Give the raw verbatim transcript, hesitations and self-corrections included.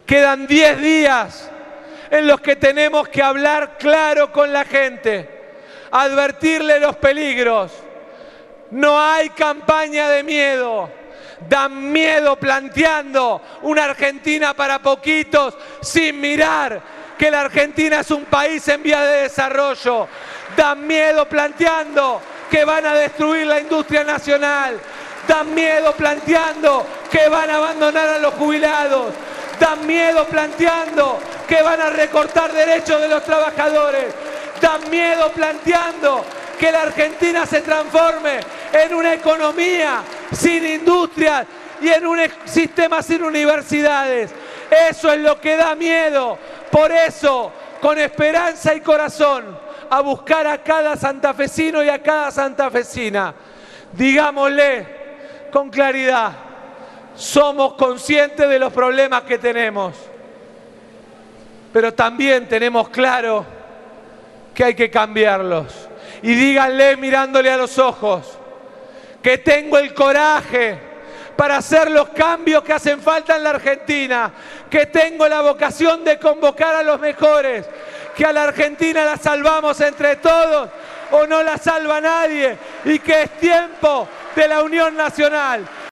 Quedan diez días en los que tenemos que hablar claro con la gente, advertirle los peligros. No hay campaña de miedo. Dan miedo planteando una Argentina para poquitos sin mirar que la Argentina es un país en vía de desarrollo. Dan miedo planteando que van a destruir la industria nacional. Dan miedo planteando que van a abandonar a los jubilados. Dan miedo planteando que van a recortar derechos de los trabajadores. Dan miedo planteando que la Argentina se transforme en una economía sin industrias y en un sistema sin universidades. Eso es lo que da miedo. Por eso, con esperanza y corazón, a buscar a cada santafesino y a cada santafesina, digámosle con claridad: somos conscientes de los problemas que tenemos, pero también tenemos claro que hay que cambiarlos. Y díganle mirándole a los ojos que tengo el coraje para hacer los cambios que hacen falta en la Argentina, que tengo la vocación de convocar a los mejores, que a la Argentina la salvamos entre todos o no la salva nadie, y que es tiempo de la unión nacional.